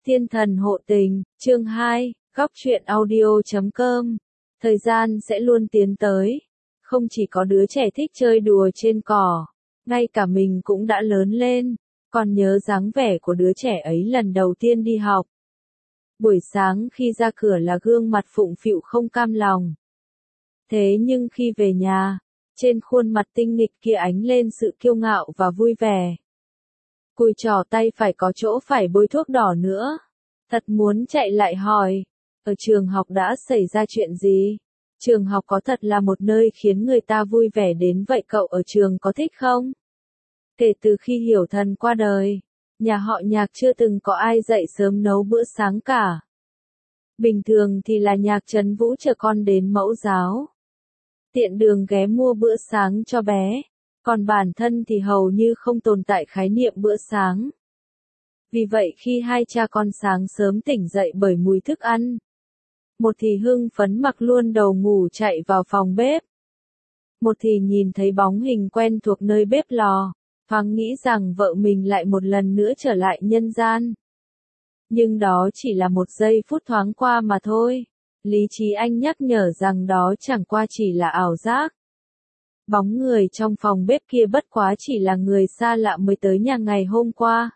Thiên thần hộ tình, chương 2, góc truyện audio.com. Thời gian sẽ luôn tiến tới. Không chỉ có đứa trẻ thích chơi đùa trên cỏ, ngay cả mình cũng đã lớn lên, còn nhớ dáng vẻ của đứa trẻ ấy lần đầu tiên đi học. Buổi sáng khi ra cửa là gương mặt phụng phịu không cam lòng. Thế nhưng khi về nhà, trên khuôn mặt tinh nghịch kia ánh lên sự kiêu ngạo và vui vẻ. Cùi trỏ tay phải có chỗ phải bôi thuốc đỏ nữa. Thật muốn chạy lại hỏi, ở trường học đã xảy ra chuyện gì? Trường học có thật là một nơi khiến người ta vui vẻ đến vậy, cậu ở trường có thích không? Kể từ khi Hiểu Thần qua đời, nhà họ Nhạc chưa từng có ai dậy sớm nấu bữa sáng cả. Bình thường thì là Nhạc Trấn Vũ chở con đến mẫu giáo, tiện đường ghé mua bữa sáng cho bé, còn bản thân thì hầu như không tồn tại khái niệm bữa sáng. Vì vậy khi hai cha con sáng sớm tỉnh dậy bởi mùi thức ăn, một thì hưng phấn mặc luôn đầu ngủ chạy vào phòng bếp, một thì nhìn thấy bóng hình quen thuộc nơi bếp lò, thoáng nghĩ rằng vợ mình lại một lần nữa trở lại nhân gian. Nhưng đó chỉ là một giây phút thoáng qua mà thôi. Lý trí anh nhắc nhở rằng đó chẳng qua chỉ là ảo giác. Bóng người trong phòng bếp kia bất quá chỉ là người xa lạ mới tới nhà ngày hôm qua.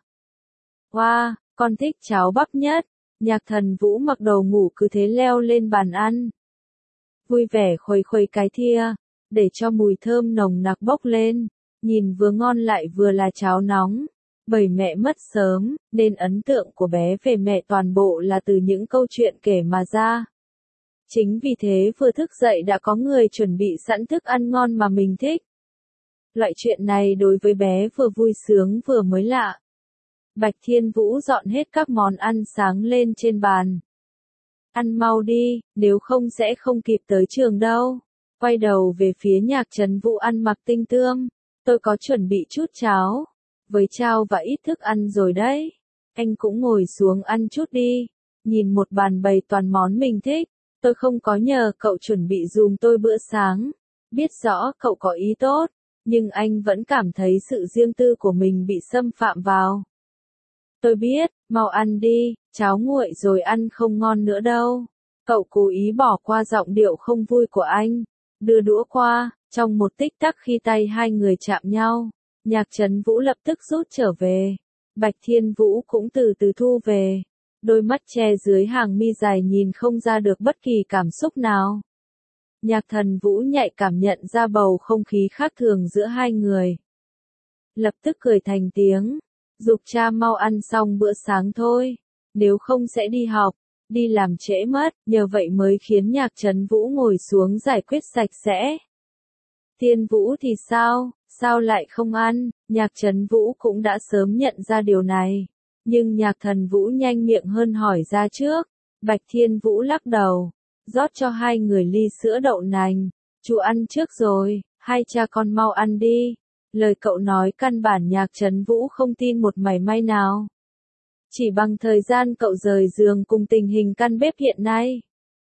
Wow, con thích cháo bắp nhất. Nhạc Thần Vũ mặc đồ ngủ cứ thế leo lên bàn ăn, vui vẻ khuấy khuấy cái thìa, để cho mùi thơm nồng nặc bốc lên, nhìn vừa ngon lại vừa là cháo nóng. Bởi mẹ mất sớm, nên ấn tượng của bé về mẹ toàn bộ là từ những câu chuyện kể mà ra. Chính vì thế vừa thức dậy đã có người chuẩn bị sẵn thức ăn ngon mà mình thích. Loại chuyện này đối với bé vừa vui sướng vừa mới lạ. Bạch Thiên Vũ dọn hết các món ăn sáng lên trên bàn. Ăn mau đi, nếu không sẽ không kịp tới trường đâu. Quay đầu về phía Nhạc Trấn Vũ ăn mặc tinh tươm. Tôi có chuẩn bị chút cháo, với chao và ít thức ăn rồi đấy. Anh cũng ngồi xuống ăn chút đi. Nhìn một bàn bày toàn món mình thích. Tôi không có nhờ cậu chuẩn bị giùm tôi bữa sáng. Biết rõ cậu có ý tốt, nhưng anh vẫn cảm thấy sự riêng tư của mình bị xâm phạm vào. Tôi biết, mau ăn đi, cháo nguội rồi ăn không ngon nữa đâu. Cậu cố ý bỏ qua giọng điệu không vui của anh, đưa đũa qua, trong một tích tắc khi tay hai người chạm nhau, Nhạc Trấn Vũ lập tức rút trở về. Bạch Thiên Vũ cũng từ từ thu về, đôi mắt che dưới hàng mi dài nhìn không ra được bất kỳ cảm xúc nào. Nhạc Thần Vũ nhạy cảm nhận ra bầu không khí khác thường giữa hai người. Lập tức cười thành tiếng, giục cha mau ăn xong bữa sáng thôi, nếu không sẽ đi học, đi làm trễ mất, nhờ vậy mới khiến Nhạc Trấn Vũ ngồi xuống giải quyết sạch sẽ. Thiên Vũ thì sao lại không ăn? Nhạc Trấn Vũ cũng đã sớm nhận ra điều này, nhưng Nhạc Thần Vũ nhanh miệng hơn hỏi ra trước. Bạch Thiên Vũ lắc đầu, rót cho hai người ly sữa đậu nành. Chú ăn trước rồi, hai cha con mau ăn đi. Lời cậu nói căn bản Nhạc Trấn Vũ không tin một mảy may nào. Chỉ bằng thời gian cậu rời giường cùng tình hình căn bếp hiện nay,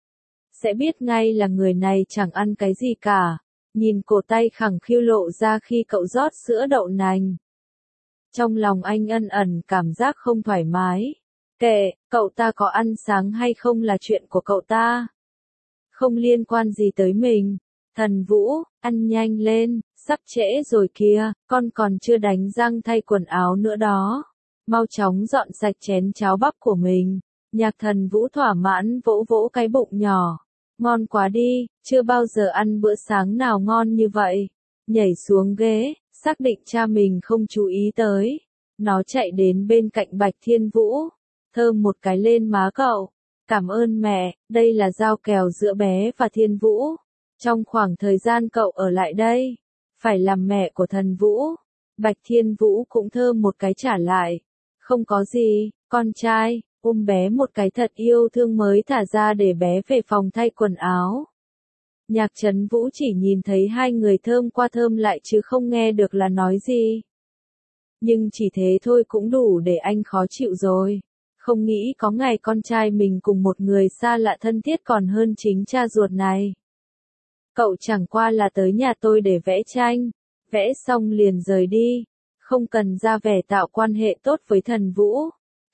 sẽ biết ngay là người này chẳng ăn cái gì cả. Nhìn cổ tay khẳng khiu lộ ra khi cậu rót sữa đậu nành, trong lòng anh ân ẩn cảm giác không thoải mái. Kệ, cậu ta có ăn sáng hay không là chuyện của cậu ta, không liên quan gì tới mình. Thần Vũ, ăn nhanh lên, sắp trễ rồi kìa, con còn chưa đánh răng thay quần áo nữa đó. Mau chóng dọn sạch chén cháo bắp của mình. Nhạc Thần Vũ thỏa mãn vỗ vỗ cái bụng nhỏ. Ngon quá đi, chưa bao giờ ăn bữa sáng nào ngon như vậy. Nhảy xuống ghế, xác định cha mình không chú ý tới. Nó chạy đến bên cạnh Bạch Thiên Vũ, thơm một cái lên má cậu. Cảm ơn mẹ, đây là giao kèo giữa bé và Thiên Vũ. Trong khoảng thời gian cậu ở lại đây, phải làm mẹ của Thần Vũ. Bạch Thiên Vũ cũng thơm một cái trả lại. Không có gì, con trai, ôm bé một cái thật yêu thương mới thả ra để bé về phòng thay quần áo. Nhạc Trấn Vũ chỉ nhìn thấy hai người thơm qua thơm lại chứ không nghe được là nói gì. Nhưng chỉ thế thôi cũng đủ để anh khó chịu rồi. Không nghĩ có ngày con trai mình cùng một người xa lạ thân thiết còn hơn chính cha ruột này. Cậu chẳng qua là tới nhà tôi để vẽ tranh, vẽ xong liền rời đi, không cần ra vẻ tạo quan hệ tốt với Thần Vũ.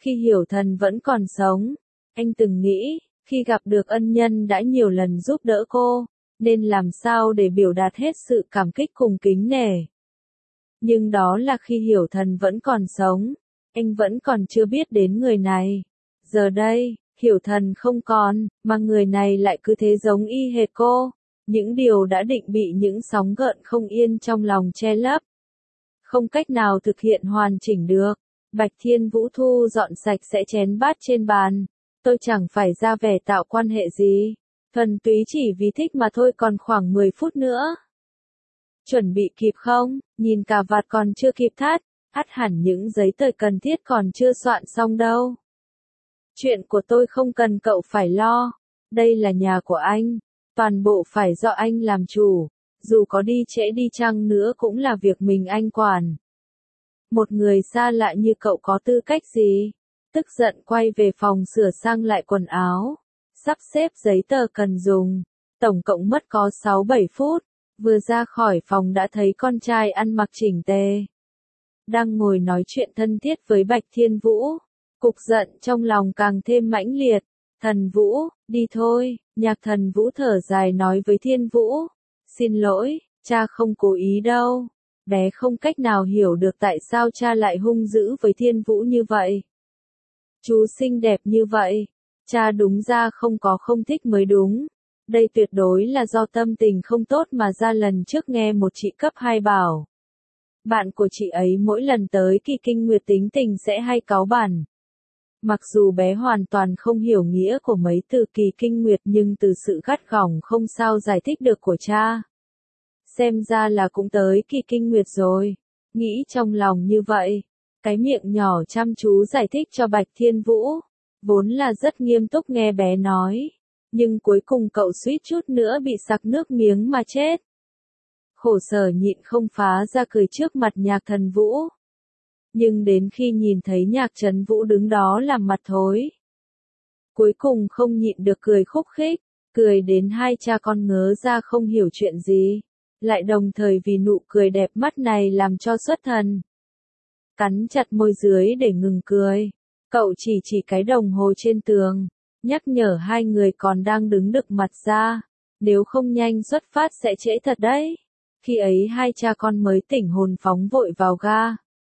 Khi Hiểu Thần vẫn còn sống, anh từng nghĩ, khi gặp được ân nhân đã nhiều lần giúp đỡ cô, nên làm sao để biểu đạt hết sự cảm kích cùng kính nể. Nhưng đó là khi Hiểu Thần vẫn còn sống, anh vẫn còn chưa biết đến người này. Giờ đây, Hiểu Thần không còn, mà người này lại cứ thế giống y hệt cô. Những điều đã định bị những sóng gợn không yên trong lòng che lấp. Không cách nào thực hiện hoàn chỉnh được. Bạch Thiên Vũ thu dọn sạch sẽ chén bát trên bàn. Tôi chẳng phải ra vẻ tạo quan hệ gì. Thuần túy chỉ vì thích mà thôi, còn khoảng 10 phút nữa. Chuẩn bị kịp không? Nhìn cà vạt còn chưa kịp thắt. Ắt hẳn những giấy tờ cần thiết còn chưa soạn xong đâu. Chuyện của tôi không cần cậu phải lo. Đây là nhà của anh. Toàn bộ phải do anh làm chủ. Dù có đi trễ đi chăng nữa cũng là việc mình anh quản. Một người xa lạ như cậu có tư cách gì? Tức giận quay về phòng sửa sang lại quần áo. Sắp xếp giấy tờ cần dùng. Tổng cộng mất có 6-7 phút. Vừa ra khỏi phòng đã thấy con trai ăn mặc chỉnh tề. Đang ngồi nói chuyện thân thiết với Bạch Thiên Vũ. Cục giận trong lòng càng thêm mãnh liệt. Thần Vũ, đi thôi. Nhạc Thần Vũ thở dài nói với Thiên Vũ. Xin lỗi, cha không cố ý đâu. Bé không cách nào hiểu được tại sao cha lại hung dữ với Thiên Vũ như vậy. Chú xinh đẹp như vậy. Cha đúng ra không thích mới đúng. Đây tuyệt đối là do tâm tình không tốt mà ra lần trước nghe một chị cấp 2 bảo. Bạn của chị ấy mỗi lần tới kỳ kinh nguyệt tính tình sẽ hay cáu bẳn. Mặc dù bé hoàn toàn không hiểu nghĩa của mấy từ kỳ kinh nguyệt nhưng từ sự gắt gỏng không sao giải thích được của cha. Xem ra là cũng tới kỳ kinh nguyệt rồi. Nghĩ trong lòng như vậy. Cái miệng nhỏ chăm chú giải thích cho Bạch Thiên Vũ. Vốn là rất nghiêm túc nghe bé nói. Nhưng cuối cùng cậu suýt chút nữa bị sặc nước miếng mà chết. Khổ sở nhịn không phá ra cười trước mặt Nhạc Thần Vũ. Nhưng đến khi nhìn thấy Nhạc Trấn Vũ đứng đó làm mặt thối. Cuối cùng không nhịn được cười khúc khích. Cười đến hai cha con ngớ ra không hiểu chuyện gì. Lại đồng thời vì nụ cười đẹp mắt này làm cho xuất thần. Cắn chặt môi dưới để ngừng cười. Cậu chỉ cái đồng hồ trên tường. Nhắc nhở hai người còn đang đứng đực mặt ra. Nếu không nhanh xuất phát sẽ trễ thật đấy. Khi ấy hai cha con mới tỉnh hồn phóng vội vào ga.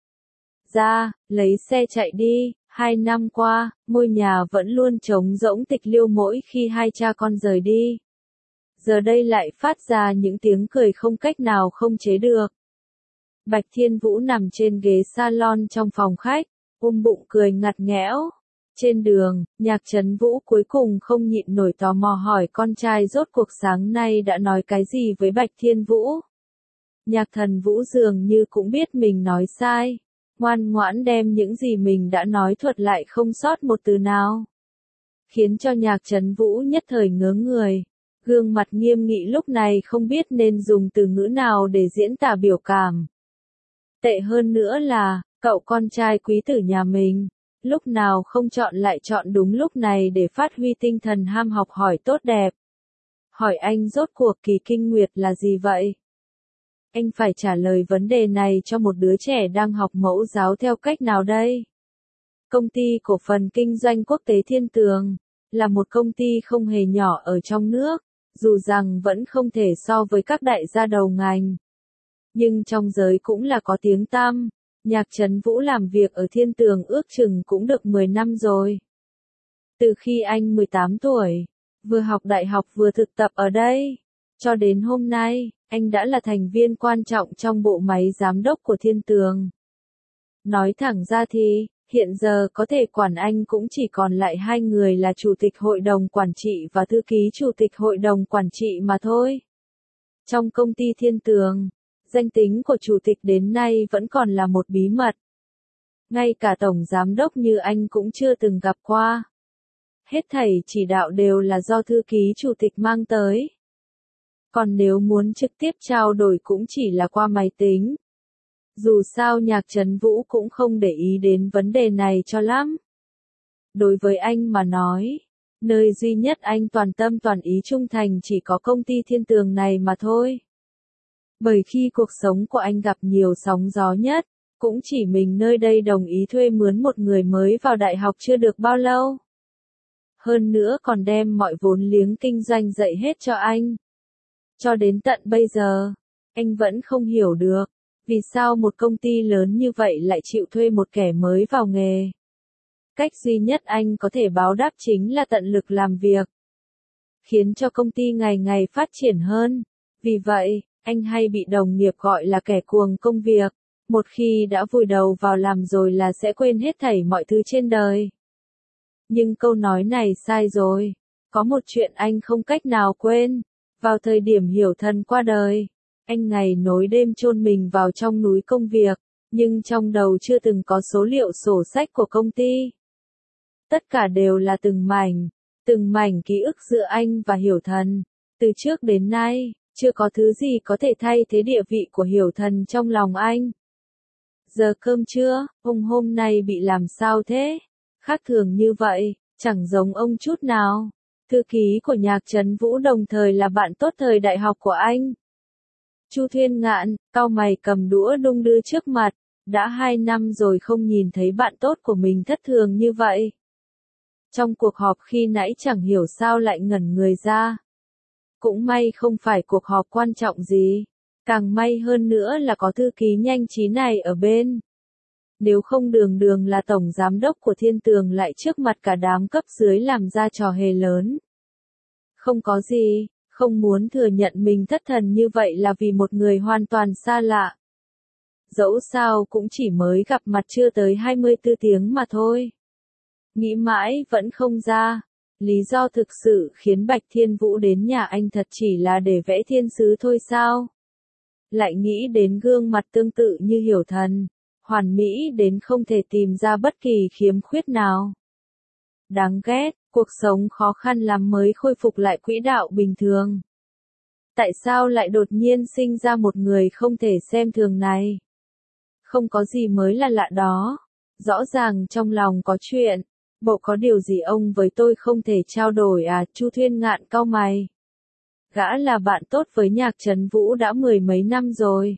Ra, lấy xe chạy đi. 2 năm qua, ngôi nhà vẫn luôn trống rỗng tịch liêu mỗi khi hai cha con rời đi. Giờ đây lại phát ra những tiếng cười không cách nào không chế được. Bạch Thiên Vũ nằm trên ghế salon trong phòng khách, ôm bụng cười ngặt nghẽo. Trên đường, Nhạc Trấn Vũ cuối cùng không nhịn nổi tò mò hỏi con trai rốt cuộc sáng nay đã nói cái gì với Bạch Thiên Vũ. Nhạc Thần Vũ dường như cũng biết mình nói sai. Ngoan ngoãn đem những gì mình đã nói thuật lại không sót một từ nào. Khiến cho Nhạc Trấn Vũ nhất thời ngớ người. Gương mặt nghiêm nghị lúc này không biết nên dùng từ ngữ nào để diễn tả biểu cảm. Tệ hơn nữa là, cậu con trai quý tử nhà mình, lúc nào không chọn lại chọn đúng lúc này để phát huy tinh thần ham học hỏi tốt đẹp. Hỏi anh rốt cuộc kỳ kinh nguyệt là gì vậy? Anh phải trả lời vấn đề này cho một đứa trẻ đang học mẫu giáo theo cách nào đây? Công ty cổ phần kinh doanh quốc tế Thiên Tường, là một công ty không hề nhỏ ở trong nước, dù rằng vẫn không thể so với các đại gia đầu ngành. Nhưng trong giới cũng là có tiếng tăm. Nhạc Trấn Vũ làm việc ở Thiên Tường ước chừng cũng được 10 năm rồi. Từ khi anh 18 tuổi, vừa học đại học vừa thực tập ở đây, cho đến hôm nay, anh đã là thành viên quan trọng trong bộ máy giám đốc của Thiên Tường. Nói thẳng ra thì, hiện giờ có thể quản anh cũng chỉ còn lại hai người là Chủ tịch Hội đồng Quản trị và Thư ký Chủ tịch Hội đồng Quản trị mà thôi. Trong công ty Thiên Tường, danh tính của Chủ tịch đến nay vẫn còn là một bí mật. Ngay cả Tổng Giám đốc như anh cũng chưa từng gặp qua. Hết thảy chỉ đạo đều là do Thư ký Chủ tịch mang tới. Còn nếu muốn trực tiếp trao đổi cũng chỉ là qua máy tính. Dù sao Nhạc Trấn Vũ cũng không để ý đến vấn đề này cho lắm. Đối với anh mà nói, nơi duy nhất anh toàn tâm toàn ý trung thành chỉ có công ty Thiên Tường này mà thôi. Bởi khi cuộc sống của anh gặp nhiều sóng gió nhất, Cũng chỉ mình nơi đây đồng ý thuê mướn một người mới vào đại học chưa được bao lâu. Hơn nữa còn đem mọi vốn liếng kinh doanh dạy hết cho anh. Cho đến tận bây giờ, anh vẫn không hiểu được, vì sao một công ty lớn như vậy lại chịu thuê một kẻ mới vào nghề. Cách duy nhất anh có thể báo đáp chính là tận lực làm việc, khiến cho công ty ngày ngày phát triển hơn. Vì vậy, anh hay bị đồng nghiệp gọi là kẻ cuồng công việc. Một khi đã vùi đầu vào làm rồi là sẽ quên hết thảy mọi thứ trên đời. Nhưng câu nói này sai rồi. Có một chuyện anh không cách nào quên. Vào thời điểm Hiểu Thần qua đời, anh ngày nối đêm chôn mình vào trong núi công việc, nhưng trong đầu chưa từng có số liệu sổ sách của công ty. Tất cả đều là từng mảnh ký ức giữa anh và Hiểu Thần. Từ trước đến nay, chưa có thứ gì có thể thay thế địa vị của Hiểu Thần trong lòng anh. Giờ cơm trưa, ông hôm nay bị làm sao thế? Khác thường như vậy, chẳng giống ông chút nào. Thư ký của Nhạc Trấn Vũ đồng thời là bạn tốt thời đại học của anh. Chu Thiên Ngạn, cau mày cầm đũa đung đưa trước mặt. Đã 2 năm rồi không nhìn thấy bạn tốt của mình thất thường như vậy. Trong cuộc họp khi nãy chẳng hiểu sao lại ngẩn người ra. Cũng may không phải cuộc họp quan trọng gì. Càng may hơn nữa là có thư ký nhanh trí này ở bên. Nếu không đường đường là tổng giám đốc của Thiên Tường lại trước mặt cả đám cấp dưới làm ra trò hề lớn. Không có gì, không muốn thừa nhận mình thất thần như vậy là vì một người hoàn toàn xa lạ. Dẫu sao cũng chỉ mới gặp mặt chưa tới 24 tiếng mà thôi. Nghĩ mãi vẫn không ra. Lý do thực sự khiến Bạch Thiên Vũ đến nhà anh thật chỉ là để vẽ thiên sứ thôi sao? Lại nghĩ đến gương mặt tương tự như Hiểu Thần, hoàn mỹ đến không thể tìm ra bất kỳ khiếm khuyết nào. Đáng ghét, cuộc sống khó khăn lắm mới khôi phục lại quỹ đạo bình thường. Tại sao lại đột nhiên sinh ra một người không thể xem thường này? Không có gì mới là lạ đó. Rõ ràng trong lòng có chuyện. Bộ có điều gì ông với tôi không thể trao đổi à? Chu Thiên Ngạn cau mày. Gã là bạn tốt với Nhạc Trấn Vũ đã 10 mấy năm rồi.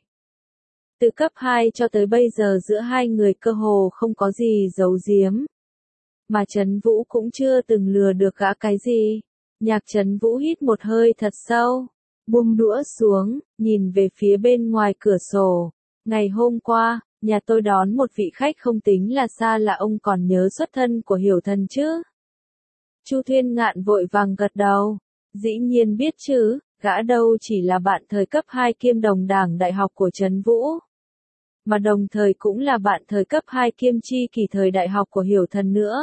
Từ cấp 2 cho tới bây giờ giữa hai người cơ hồ không có gì giấu giếm. Mà Trấn Vũ cũng chưa từng lừa được gã cái gì. Nhạc Trấn Vũ hít một hơi thật sâu, buông đũa xuống, nhìn về phía bên ngoài cửa sổ. Ngày hôm qua, nhà tôi đón một vị khách không tính là xa là ông còn nhớ xuất thân của Hiểu Thần chứ? Chu Thiên Ngạn vội vàng gật đầu. Dĩ nhiên biết chứ, gã đâu chỉ là bạn thời cấp 2 kiêm đồng đảng đại học của Trấn Vũ. Mà đồng thời cũng là bạn thời cấp 2 kiêm chi kỷ thời đại học của Hiểu Thần nữa.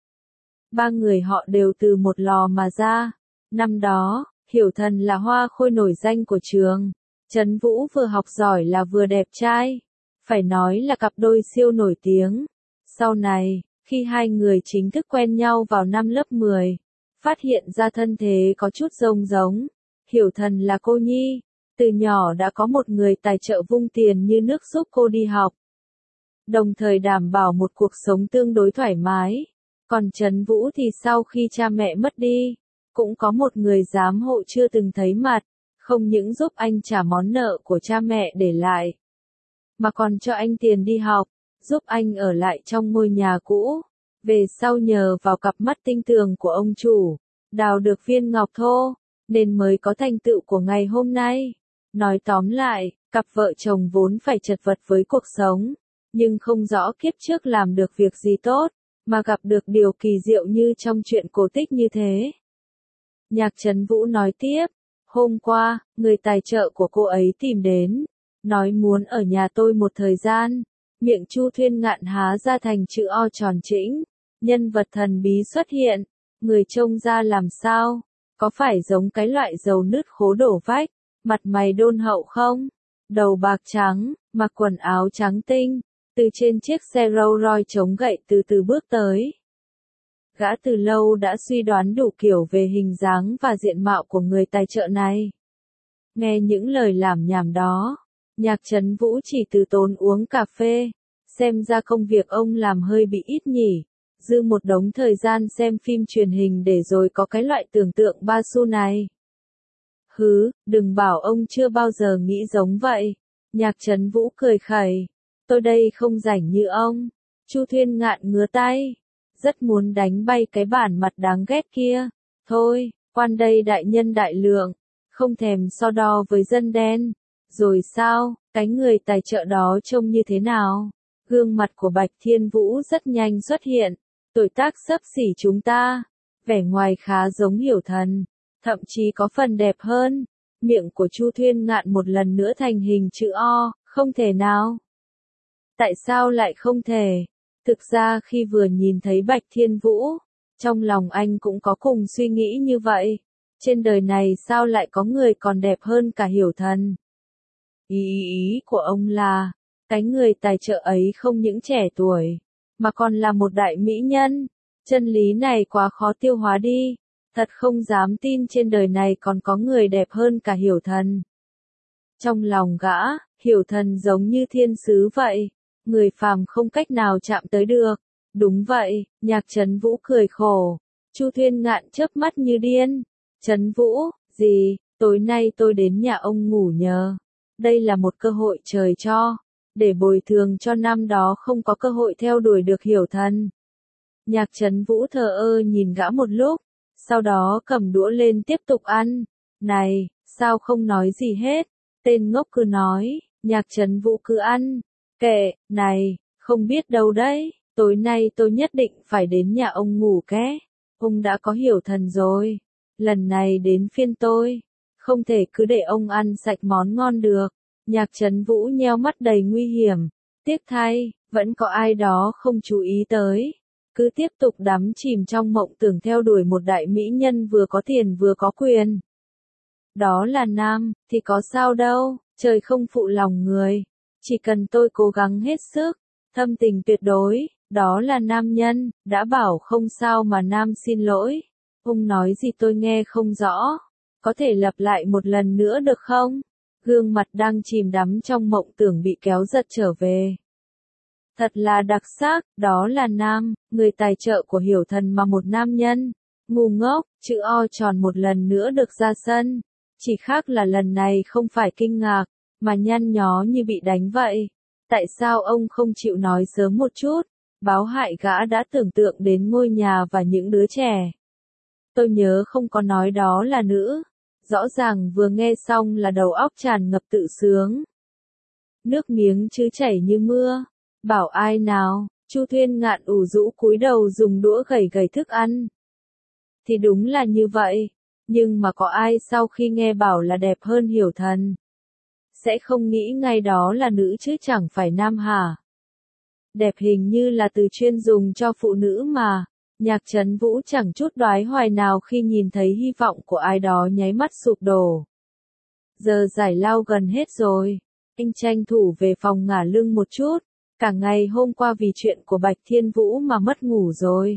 Ba người họ đều từ một lò mà ra. Năm đó, Hiểu Thần là hoa khôi nổi danh của trường. Trấn Vũ vừa học giỏi là vừa đẹp trai. Phải nói là cặp đôi siêu nổi tiếng. Sau này, khi hai người chính thức quen nhau vào năm lớp 10, phát hiện ra thân thế có chút giống. Hiểu Thần là cô nhi. Từ nhỏ đã có một người tài trợ vung tiền như nước giúp cô đi học. Đồng thời đảm bảo một cuộc sống tương đối thoải mái. Còn Trấn Vũ thì sau khi cha mẹ mất đi, cũng có một người giám hộ chưa từng thấy mặt, không những giúp anh trả món nợ của cha mẹ để lại, mà còn cho anh tiền đi học, giúp anh ở lại trong ngôi nhà cũ. Về sau nhờ vào cặp mắt tinh tường của ông chủ, đào được viên ngọc thô, nên mới có thành tựu của ngày hôm nay. Nói tóm lại, cặp vợ chồng vốn phải chật vật với cuộc sống, nhưng không rõ kiếp trước làm được việc gì tốt, mà gặp được điều kỳ diệu như trong chuyện cổ tích như thế. Nhạc Trấn Vũ nói tiếp, hôm qua, người tài trợ của cô ấy tìm đến, nói muốn ở nhà tôi một thời gian. Miệng Chu Thiên Ngạn há ra thành chữ O tròn trĩnh. Nhân vật thần bí xuất hiện. Người trông ra làm sao? Có phải giống cái loại dầu nứt khố đổ vách, mặt mày đôn hậu không? Đầu bạc trắng, mặc quần áo trắng tinh, từ trên chiếc xe Rolls Royce chống gậy từ từ bước tới. Gã từ lâu đã suy đoán đủ kiểu về hình dáng và diện mạo của người tài trợ này. Nghe những lời lảm nhảm đó, Nhạc Trấn Vũ chỉ từ tốn uống cà phê. Xem ra công việc ông làm hơi bị ít nhỉ. Dư một đống thời gian xem phim truyền hình để rồi có cái loại tưởng tượng ba xu này. Hứ, đừng bảo ông chưa bao giờ nghĩ giống vậy. Nhạc Trấn Vũ cười khẩy. tôi đây không rảnh như ông. Chu Thuyên Ngạn ngứa tay, rất muốn đánh bay cái bản mặt đáng ghét kia. Thôi, quan đây đại nhân đại lượng, không thèm so đo với dân đen. Rồi sao, cái người tài trợ đó trông như thế nào? Gương mặt của Bạch Thiên Vũ rất nhanh xuất hiện, tuổi tác xấp xỉ chúng ta, vẻ ngoài khá giống Hiểu Thần, thậm chí có phần đẹp hơn. Miệng của Chu Thuyên Ngạn một lần nữa thành hình chữ O, không thể nào. Tại sao lại không thể? Thực ra khi vừa nhìn thấy Bạch Thiên Vũ, trong lòng anh cũng có cùng suy nghĩ như vậy. Trên đời này sao lại có người còn đẹp hơn cả Hiểu Thần? Ý của ông là, cái người tài trợ ấy không những trẻ tuổi, mà còn là một đại mỹ nhân. Chân lý này quá khó tiêu hóa đi. Thật không dám tin trên đời này còn có người đẹp hơn cả Hiểu Thần. Trong lòng gã, Hiểu Thần giống như thiên sứ vậy, người phàm không cách nào chạm tới được. Đúng vậy, Nhạc Trấn Vũ cười khổ. Chu Thuyên Ngạn chớp mắt như điên. Trấn Vũ, gì, tối nay tôi đến nhà ông ngủ nhờ. Đây là một cơ hội trời cho, để bồi thường cho năm đó không có cơ hội theo đuổi được Hiểu Thần. Nhạc Trấn Vũ thờ ơ nhìn gã một lúc, sau đó cầm đũa lên tiếp tục ăn. Này, sao không nói gì hết? Tên ngốc cứ nói. Nhạc Trấn Vũ cứ ăn. Kệ, này, không biết đâu đấy, tối nay tôi nhất định phải đến nhà ông ngủ ké. Ông đã có Hiểu Thần rồi, lần này đến phiên tôi, không thể cứ để ông ăn sạch món ngon được. Nhạc Trấn Vũ nheo mắt đầy nguy hiểm. Tiếc thay, vẫn có ai đó không chú ý tới. Cứ tiếp tục đắm chìm trong mộng tưởng theo đuổi một đại mỹ nhân vừa có tiền vừa có quyền. Đó là nam, thì có sao đâu, trời không phụ lòng người. Chỉ cần tôi cố gắng hết sức, thâm tình tuyệt đối, đó là nam nhân, đã bảo không sao mà nam xin lỗi. Ông nói gì tôi nghe không rõ, có thể lặp lại một lần nữa được không? Gương mặt đang chìm đắm trong mộng tưởng bị kéo giật trở về. Thật là đặc sắc, đó là nam, người tài trợ của Hiểu Thần mà một nam nhân. Ngu ngốc, chữ O tròn một lần nữa được ra sân. Chỉ khác là lần này không phải kinh ngạc, mà nhăn nhó như bị đánh vậy. Tại sao ông không chịu nói sớm một chút? Báo hại gã đã tưởng tượng đến ngôi nhà và những đứa trẻ. Tôi nhớ không có nói đó là nữ. Rõ ràng vừa nghe xong là đầu óc tràn ngập tự sướng. Nước miếng chứ chảy như mưa. Bảo ai nào, Chu Thuyên Ngạn ủ rũ cúi đầu dùng đũa gẩy gẩy thức ăn. Thì đúng là như vậy, nhưng mà có ai sau khi nghe bảo là đẹp hơn Hiểu Thần, sẽ không nghĩ ngay đó là nữ chứ chẳng phải nam hả? Đẹp hình như là từ chuyên dùng cho phụ nữ mà. Nhạc Trấn Vũ chẳng chút đoái hoài nào khi nhìn thấy hy vọng của ai đó nháy mắt sụp đổ. Giờ giải lao gần hết rồi, anh tranh thủ về phòng ngả lưng một chút. Cả ngày hôm qua vì chuyện của Bạch Thiên Vũ mà mất ngủ rồi.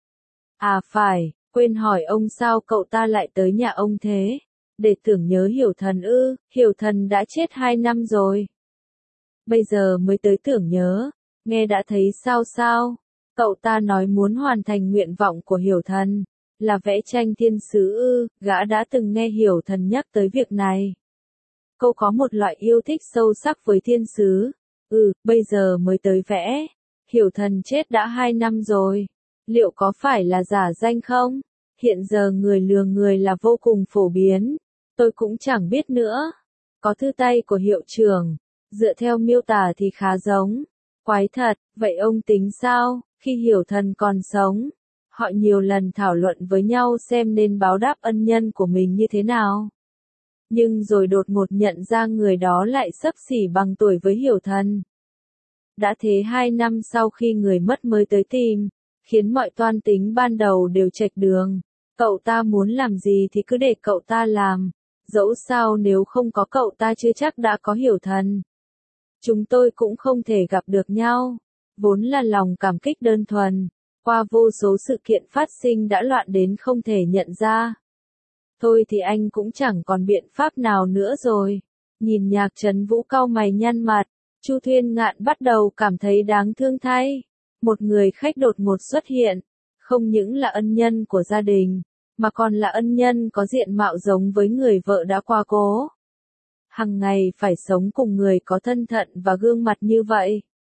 À phải, quên hỏi ông sao cậu ta lại tới nhà ông thế? Để tưởng nhớ Hiểu Thần ư? Hiểu Thần đã chết 2 năm rồi. Bây giờ mới tới tưởng nhớ, nghe đã thấy sao sao? Cậu ta nói muốn hoàn thành nguyện vọng của Hiểu Thần, là vẽ tranh thiên sứ ư? Gã đã từng nghe Hiểu Thần nhắc tới việc này. Cậu có một loại yêu thích sâu sắc với thiên sứ. Bây giờ mới tới vẽ. Hiểu Thần chết đã 2 năm rồi. Liệu có phải là giả danh không? Hiện giờ người lừa người là vô cùng phổ biến. Tôi cũng chẳng biết nữa. Có thư tay của hiệu trưởng. Dựa theo miêu tả thì khá giống. Quái thật, vậy ông tính sao? Khi Hiểu Thần còn sống, họ nhiều lần thảo luận với nhau xem nên báo đáp ân nhân của mình như thế nào. Nhưng rồi đột ngột nhận ra người đó lại xấp xỉ bằng tuổi với Hiểu Thần. Đã thế 2 năm sau khi người mất mới tới tìm, khiến mọi toan tính ban đầu đều chệch đường. Cậu ta muốn làm gì thì cứ để cậu ta làm, dẫu sao nếu không có cậu ta chưa chắc đã có Hiểu Thần. Chúng tôi cũng không thể gặp được nhau, vốn là lòng cảm kích đơn thuần, qua vô số sự kiện phát sinh đã loạn đến không thể nhận ra. Thôi thì anh cũng chẳng còn biện pháp nào nữa rồi. Nhìn Nhạc Trấn Vũ cau mày nhăn mặt, Chu Thuyên Ngạn bắt đầu cảm thấy đáng thương thay. Một người khách đột ngột xuất hiện, không những là ân nhân của gia đình, mà còn là ân nhân có diện mạo giống với người vợ đã qua cố. Hằng ngày phải sống cùng người có thân thận và gương mặt như vậy,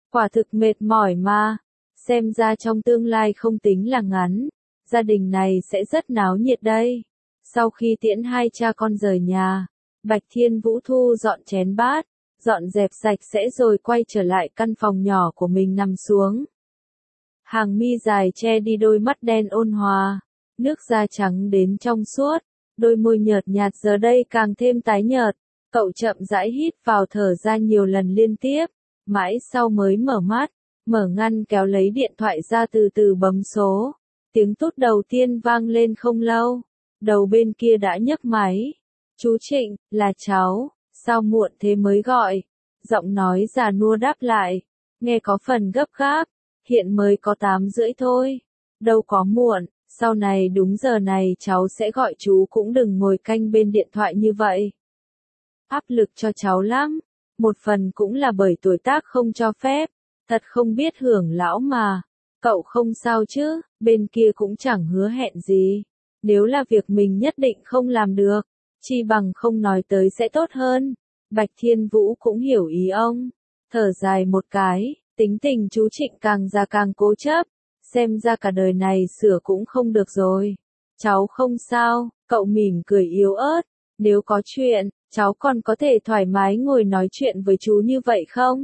Quả thực mệt mỏi mà. Xem ra trong tương lai không tính là ngắn, gia đình này sẽ rất náo nhiệt đây. Sau khi tiễn hai cha con rời nhà, Bạch Thiên Vũ thu dọn chén bát, dọn dẹp sạch sẽ rồi quay trở lại căn phòng nhỏ của mình nằm xuống. Hàng mi dài che đi đôi mắt đen ôn hòa, nước da trắng đến trong suốt, đôi môi nhợt nhạt giờ đây càng thêm tái nhợt. Cậu chậm rãi hít vào thở ra nhiều lần liên tiếp, mãi sau mới mở mắt, mở ngăn kéo lấy điện thoại ra từ từ bấm số. Tiếng tút đầu tiên vang lên không lâu, đầu bên kia đã nhấc máy. Chú Trịnh, là cháu, sao muộn thế mới gọi? Giọng nói già nua đáp lại, nghe có phần gấp gáp, hiện mới có 8:30 thôi. Đâu có muộn, sau này đúng giờ này cháu sẽ gọi chú cũng đừng ngồi canh bên điện thoại như vậy. Áp lực cho cháu lắm, một phần cũng là bởi tuổi tác không cho phép, thật không biết hưởng lão mà. Cậu không sao chứ, bên kia cũng chẳng hứa hẹn gì. Nếu là việc mình nhất định không làm được, chi bằng không nói tới sẽ tốt hơn. Bạch Thiên Vũ cũng hiểu ý ông, thở dài một cái, tính tình chú Trịnh càng già càng cố chấp, xem ra cả đời này sửa cũng không được rồi. Cháu không sao, cậu mỉm cười yếu ớt, nếu có chuyện, cháu còn có thể thoải mái ngồi nói chuyện với chú như vậy không?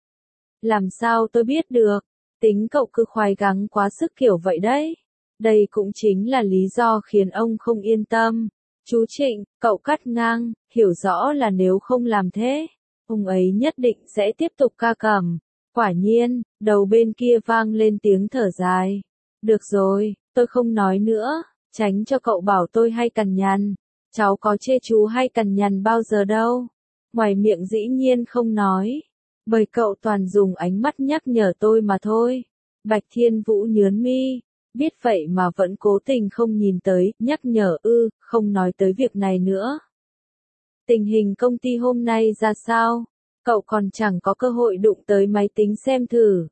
Làm sao tôi biết được, tính cậu cứ khoái gắng quá sức kiểu vậy đấy. Đây cũng chính là lý do khiến ông không yên tâm. Chú Trịnh, cậu cắt ngang, hiểu rõ là nếu không làm thế, ông ấy nhất định sẽ tiếp tục ca cẩm. Quả nhiên, đầu bên kia vang lên tiếng thở dài. Được rồi, tôi không nói nữa, tránh cho cậu bảo tôi hay cằn nhằn. Cháu có chê chú hay cằn nhằn bao giờ đâu. Ngoài miệng dĩ nhiên không nói, bởi cậu toàn dùng ánh mắt nhắc nhở tôi mà thôi. Bạch Thiên Vũ nhớn mi, biết vậy mà vẫn cố tình không nhìn tới, nhắc nhở không nói tới việc này nữa. Tình hình công ty hôm nay ra sao? Cậu còn chẳng có cơ hội đụng tới máy tính xem thử.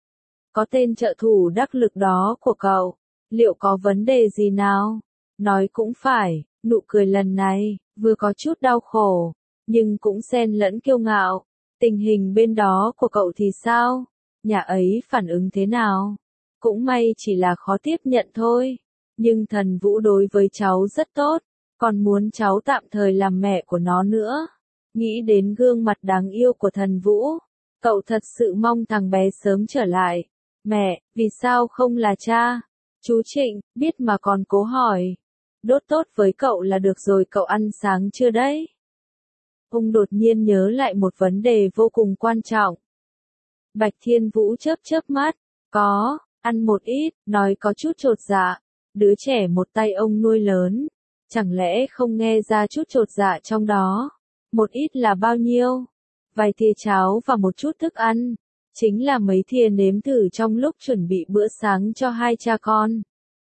Có tên trợ thủ đắc lực đó của cậu, liệu có vấn đề gì nào? Nói cũng phải, nụ cười lần này, vừa có chút đau khổ, nhưng cũng xen lẫn kiêu ngạo. Tình hình bên đó của cậu thì sao? Nhà ấy phản ứng thế nào? Cũng may chỉ là khó tiếp nhận thôi. Nhưng Thần Vũ đối với cháu rất tốt, còn muốn cháu tạm thời làm mẹ của nó nữa. Nghĩ đến gương mặt đáng yêu của Thần Vũ, cậu thật sự mong thằng bé sớm trở lại. Mẹ, vì sao không là cha? Chú Trịnh, biết mà còn cố hỏi. Đốt tốt với cậu là được rồi, cậu ăn sáng chưa đấy? Ông đột nhiên nhớ lại một vấn đề vô cùng quan trọng. Bạch Thiên Vũ chớp chớp mắt, có, ăn một ít, nói có chút chột dạ. Đứa trẻ một tay ông nuôi lớn, chẳng lẽ không nghe ra chút chột dạ trong đó? Một ít là bao nhiêu? Vài thìa cháo và một chút thức ăn, chính là mấy thìa nếm thử trong lúc chuẩn bị bữa sáng cho hai cha con.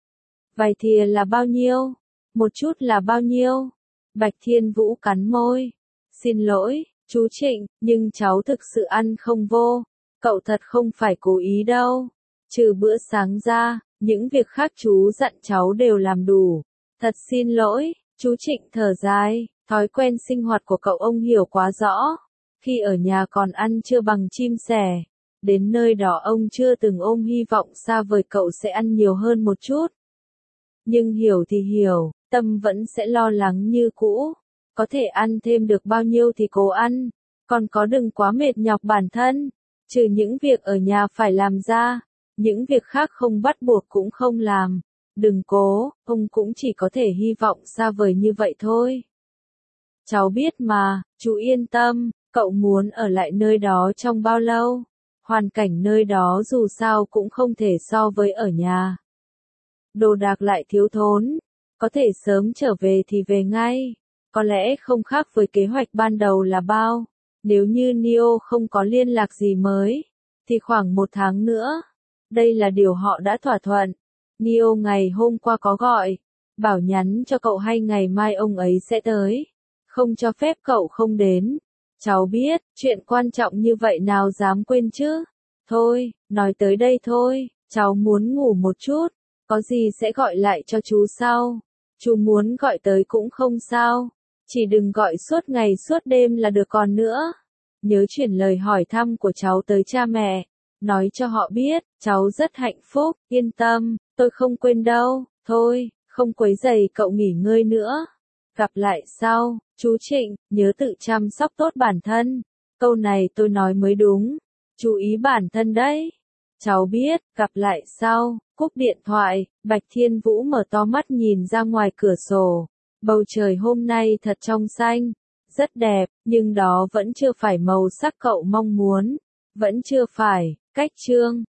Vài thìa là bao nhiêu? Một chút là bao nhiêu? Bạch Thiên Vũ cắn môi. Xin lỗi, chú Trịnh, nhưng cháu thực sự ăn không vô. Cậu thật không phải cố ý đâu. Trừ bữa sáng ra, những việc khác chú dặn cháu đều làm đủ. Thật xin lỗi, chú Trịnh thở dài, thói quen sinh hoạt của cậu ông hiểu quá rõ. Khi ở nhà còn ăn chưa bằng chim sẻ. Đến nơi đó ông chưa từng ôm hy vọng xa vời cậu sẽ ăn nhiều hơn một chút. Nhưng hiểu thì hiểu, tâm vẫn sẽ lo lắng như cũ. Có thể ăn thêm được bao nhiêu thì cố ăn, còn có đừng quá mệt nhọc bản thân. Trừ những việc ở nhà phải làm ra, những việc khác không bắt buộc cũng không làm. Đừng cố, ông cũng chỉ có thể hy vọng xa vời như vậy thôi. Cháu biết mà, chú yên tâm, cậu muốn ở lại nơi đó trong bao lâu? Hoàn cảnh nơi đó dù sao cũng không thể so với ở nhà. Đồ đạc lại thiếu thốn, có thể sớm trở về thì về ngay. Có lẽ không khác với kế hoạch ban đầu là bao. Nếu như Neo không có liên lạc gì mới, thì khoảng 1 tháng nữa. Đây là điều họ đã thỏa thuận. Neo ngày hôm qua có gọi, bảo nhắn cho cậu hay ngày mai ông ấy sẽ tới. Không cho phép cậu không đến. Cháu biết, chuyện quan trọng như vậy nào dám quên chứ. Thôi, nói tới đây thôi, cháu muốn ngủ một chút. Có gì sẽ gọi lại cho chú sau. Chú muốn gọi tới cũng không sao. Chỉ đừng gọi suốt ngày suốt đêm là được còn nữa. Nhớ chuyển lời hỏi thăm của cháu tới cha mẹ. nói cho họ biết, cháu rất hạnh phúc, yên tâm, tôi không quên đâu, thôi, không quấy rầy cậu nghỉ ngơi nữa. Gặp lại sau, chú Trịnh, nhớ tự chăm sóc tốt bản thân. Câu này tôi nói mới đúng. Chú ý bản thân đấy. Cháu biết, gặp lại sau, cúp điện thoại, Bạch Thiên Vũ mở to mắt nhìn ra ngoài cửa sổ. Bầu trời hôm nay thật trong xanh, rất đẹp, nhưng đó vẫn chưa phải màu sắc cậu mong muốn. Vẫn chưa phải, cách chương